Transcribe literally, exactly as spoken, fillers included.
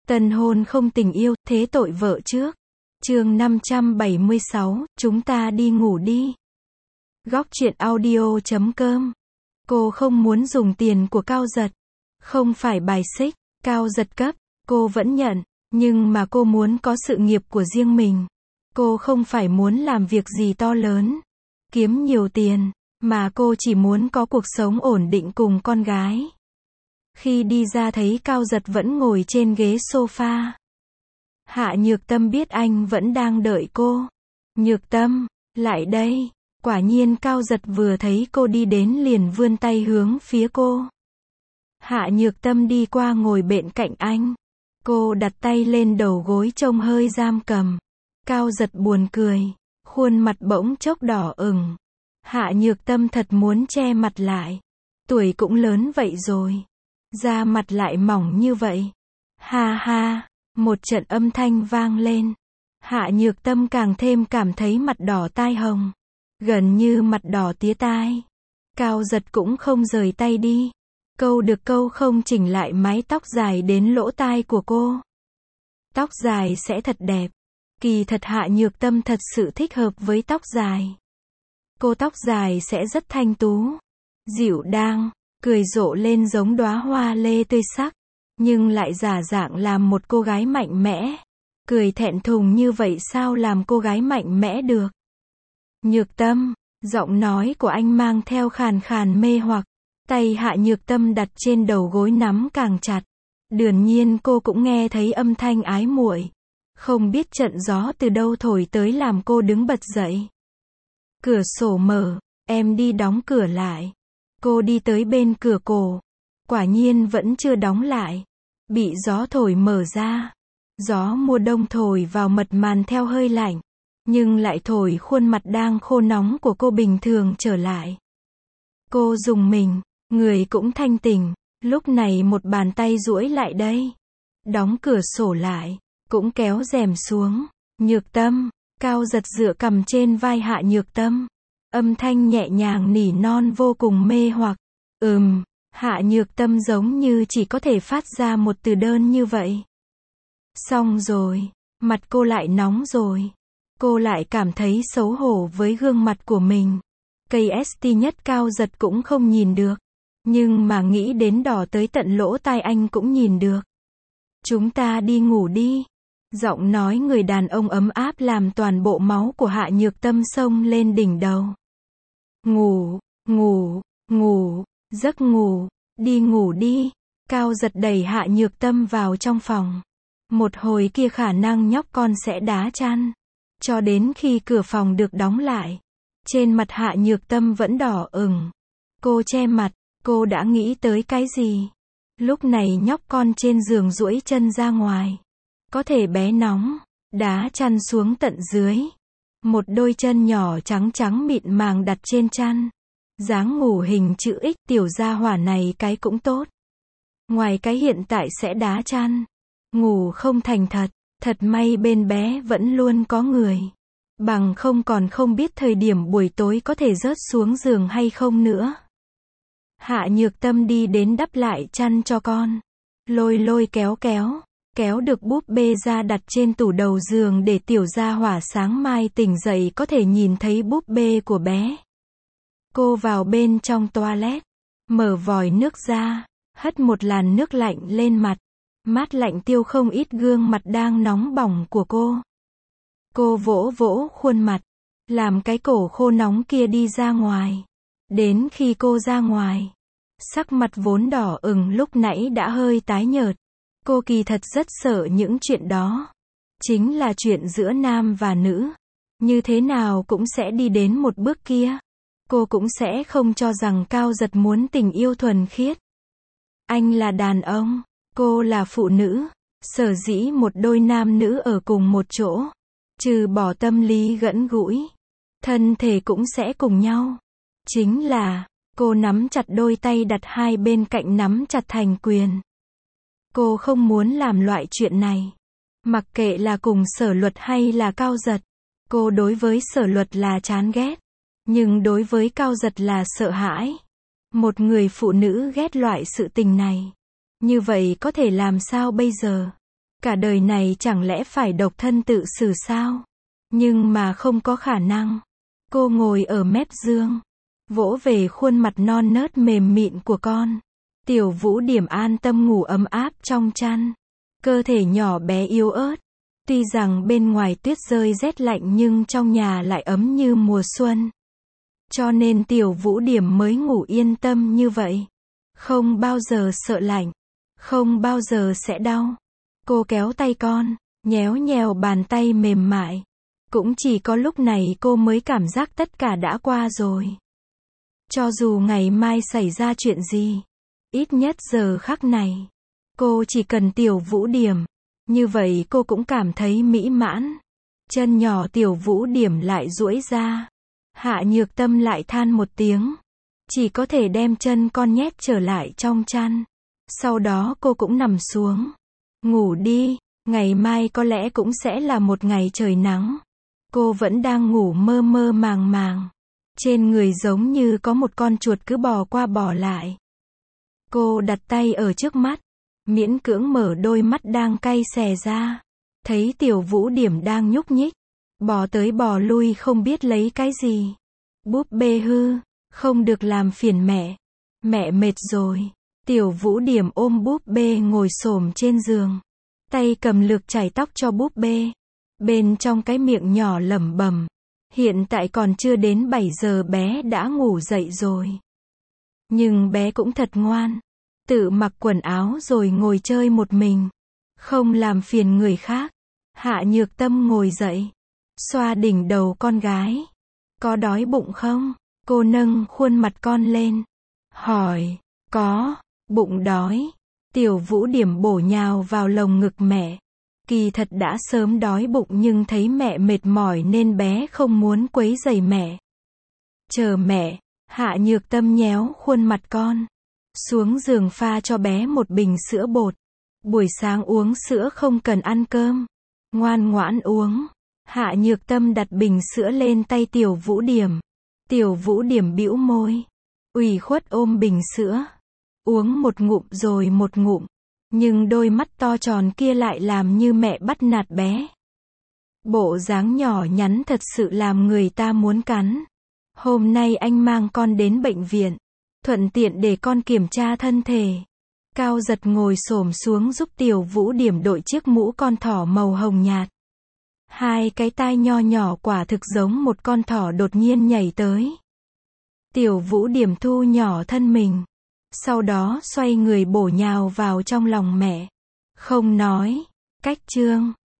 Tân hôn không tình yêu, thế tội vợ trước. Chương năm trăm bảy mươi sáu, chúng ta đi ngủ đi. Góc truyện audio chấm com. Cô không muốn dùng tiền của Cao Giật. Không phải bài xích, Cao Giật cấp, cô vẫn nhận, nhưng mà cô muốn có sự nghiệp của riêng mình. Cô không phải muốn làm việc gì to lớn, kiếm nhiều tiền, mà cô chỉ muốn có cuộc sống ổn định cùng con gái. Khi đi ra thấy Cao Giật vẫn ngồi trên ghế sofa. Hạ Nhược Tâm biết anh vẫn đang đợi cô. Nhược Tâm, lại đây. Quả nhiên Cao Giật vừa thấy cô đi đến liền vươn tay hướng phía cô. Hạ Nhược Tâm đi qua ngồi bên cạnh anh. Cô đặt tay lên đầu gối trông hơi giam cầm. Cao Giật buồn cười, khuôn mặt bỗng chốc đỏ ửng. Hạ Nhược Tâm thật muốn che mặt lại. Tuổi cũng lớn vậy rồi, da mặt lại mỏng như vậy. Ha ha, một trận âm thanh vang lên. Hạ Nhược Tâm càng thêm cảm thấy mặt đỏ tai hồng, gần như mặt đỏ tía tai. Cao Giật cũng không rời tay đi, câu được câu không chỉnh lại mái tóc dài đến lỗ tai của cô. Tóc dài sẽ thật đẹp. Kỳ thật Hạ Nhược Tâm thật sự thích hợp với tóc dài. Cô tóc dài sẽ rất thanh tú, dịu dàng, cười rộ lên giống đóa hoa lê tươi sắc, nhưng lại giả dạng làm một cô gái mạnh mẽ. Cười thẹn thùng như vậy sao làm cô gái mạnh mẽ được? Nhược Tâm, giọng nói của anh mang theo khàn khàn mê hoặc. Tay Hạ Nhược Tâm đặt trên đầu gối nắm càng chặt. Đương nhiên cô cũng nghe thấy âm thanh ái muội. Không biết trận gió từ đâu thổi tới làm cô đứng bật dậy. Cửa sổ mở, em đi đóng cửa lại. Cô đi tới bên cửa cổ. Quả nhiên vẫn chưa đóng lại. Bị gió thổi mở ra. Gió mùa đông thổi vào mật màn theo hơi lạnh. Nhưng lại thổi khuôn mặt đang khô nóng của cô bình thường trở lại. Cô rùng mình, người cũng thanh tỉnh. Lúc này một bàn tay duỗi lại đây. Đóng cửa sổ lại, cũng kéo rèm xuống. Nhược Tâm, Cao Giật dựa cằm trên vai Hạ Nhược Tâm. Âm thanh nhẹ nhàng nỉ non vô cùng mê hoặc. Ừm, Hạ Nhược Tâm giống như chỉ có thể phát ra một từ đơn như vậy. Xong rồi, mặt cô lại nóng rồi. Cô lại cảm thấy xấu hổ với gương mặt của mình. Cây ét tê nhất Cao Giật cũng không nhìn được. Nhưng mà nghĩ đến đỏ tới tận lỗ tai anh cũng nhìn được. Chúng ta đi ngủ đi. Giọng nói người đàn ông ấm áp làm toàn bộ máu của Hạ Nhược Tâm xông lên đỉnh đầu. Ngủ, ngủ, ngủ, giấc ngủ, đi ngủ đi. Cao Giật đẩy Hạ Nhược Tâm vào trong phòng. Một hồi kia khả năng nhóc con sẽ đá chăn. Cho đến khi cửa phòng được đóng lại. Trên mặt Hạ Nhược Tâm vẫn đỏ ửng. Cô che mặt, cô đã nghĩ tới cái gì? Lúc này nhóc con trên giường duỗi chân ra ngoài. Có thể bé nóng, đá chăn xuống tận dưới. Một đôi chân nhỏ trắng trắng mịn màng đặt trên chăn. Dáng ngủ hình chữ X, tiểu gia hỏa này cái cũng tốt. Ngoài cái hiện tại sẽ đá chăn. Ngủ không thành thật, thật may bên bé vẫn luôn có người. Bằng không còn không biết thời điểm buổi tối có thể rớt xuống giường hay không nữa. Hạ Nhược Tâm đi đến đắp lại chăn cho con. Lôi lôi kéo kéo. Kéo được búp bê ra đặt trên tủ đầu giường để tiểu gia hỏa sáng mai tỉnh dậy có thể nhìn thấy búp bê của bé. Cô vào bên trong toilet. Mở vòi nước ra. Hất một làn nước lạnh lên mặt. Mát lạnh tiêu không ít gương mặt đang nóng bỏng của cô. Cô vỗ vỗ khuôn mặt. Làm cái cổ khô nóng kia đi ra ngoài. Đến khi cô ra ngoài. Sắc mặt vốn đỏ ửng lúc nãy đã hơi tái nhợt. Cô kỳ thật rất sợ những chuyện đó. Chính là chuyện giữa nam và nữ. Như thế nào cũng sẽ đi đến một bước kia. Cô cũng sẽ không cho rằng Cao Giật muốn tình yêu thuần khiết. Anh là đàn ông, cô là phụ nữ. Sở dĩ một đôi nam nữ ở cùng một chỗ. Trừ bỏ tâm lý gẫn gũi, thân thể cũng sẽ cùng nhau. Chính là, cô nắm chặt đôi tay đặt hai bên cạnh nắm chặt thành quyền. Cô không muốn làm loại chuyện này. Mặc kệ là cùng Sở Luật hay là Cao Giật. Cô đối với Sở Luật là chán ghét. Nhưng đối với Cao Giật là sợ hãi. Một người phụ nữ ghét loại sự tình này. Như vậy có thể làm sao bây giờ? Cả đời này chẳng lẽ phải độc thân tự xử sao? Nhưng mà không có khả năng. Cô ngồi ở mép giường, vỗ về khuôn mặt non nớt mềm mịn của con. Tiểu Vũ Điểm an tâm ngủ ấm áp trong chăn. Cơ thể nhỏ bé yếu ớt. Tuy rằng bên ngoài tuyết rơi rét lạnh nhưng trong nhà lại ấm như mùa xuân. Cho nên Tiểu Vũ Điểm mới ngủ yên tâm như vậy. Không bao giờ sợ lạnh. Không bao giờ sẽ đau. Cô kéo tay con, nhéo nhèo bàn tay mềm mại. Cũng chỉ có lúc này cô mới cảm giác tất cả đã qua rồi. Cho dù ngày mai xảy ra chuyện gì, ít nhất giờ khắc này, cô chỉ cần Tiểu Vũ Điểm. Như vậy cô cũng cảm thấy mỹ mãn. Chân nhỏ Tiểu Vũ Điểm lại duỗi ra. Hạ Nhược Tâm lại than một tiếng. Chỉ có thể đem chân con nhét trở lại trong chăn. Sau đó cô cũng nằm xuống. Ngủ đi, ngày mai có lẽ cũng sẽ là một ngày trời nắng. Cô vẫn đang ngủ mơ mơ màng màng. Trên người giống như có một con chuột cứ bò qua bò lại. Cô đặt tay ở trước mắt, miễn cưỡng mở đôi mắt đang cay xè ra. Thấy Tiểu Vũ Điểm đang nhúc nhích, bò tới bò lui không biết lấy cái gì. Búp bê hư, không được làm phiền mẹ. Mẹ mệt rồi. Tiểu Vũ Điểm ôm búp bê ngồi xổm trên giường. Tay cầm lược chải tóc cho búp bê. Bên trong cái miệng nhỏ lẩm bẩm. Hiện tại còn chưa đến bảy giờ bé đã ngủ dậy rồi. Nhưng bé cũng thật ngoan. Tự mặc quần áo rồi ngồi chơi một mình. Không làm phiền người khác. Hạ Nhược Tâm ngồi dậy. Xoa đỉnh đầu con gái. Có đói bụng không? Cô nâng khuôn mặt con lên. Hỏi. Có. Bụng đói. Tiểu Vũ Điểm bổ nhào vào lồng ngực mẹ. Kỳ thật đã sớm đói bụng nhưng thấy mẹ mệt mỏi nên bé không muốn quấy rầy mẹ. Chờ mẹ. Hạ Nhược Tâm nhéo khuôn mặt con. Xuống giường pha cho bé một bình sữa bột. Buổi sáng uống sữa không cần ăn cơm. Ngoan ngoãn uống. Hạ Nhược Tâm đặt bình sữa lên tay Tiểu Vũ Điểm. Tiểu Vũ Điểm bĩu môi. Ủy khuất ôm bình sữa. Uống một ngụm rồi một ngụm. Nhưng đôi mắt to tròn kia lại làm như mẹ bắt nạt bé. Bộ dáng nhỏ nhắn thật sự làm người ta muốn cắn. Hôm nay anh mang con đến bệnh viện. Thuận tiện để con kiểm tra thân thể. Cao Giật ngồi xổm xuống giúp Tiểu Vũ Điểm đội chiếc mũ con thỏ màu hồng nhạt. Hai cái tai nho nhỏ quả thực giống một con thỏ đột nhiên nhảy tới. Tiểu Vũ Điểm thu nhỏ thân mình. Sau đó xoay người bổ nhào vào trong lòng mẹ. Không nói. Cách chương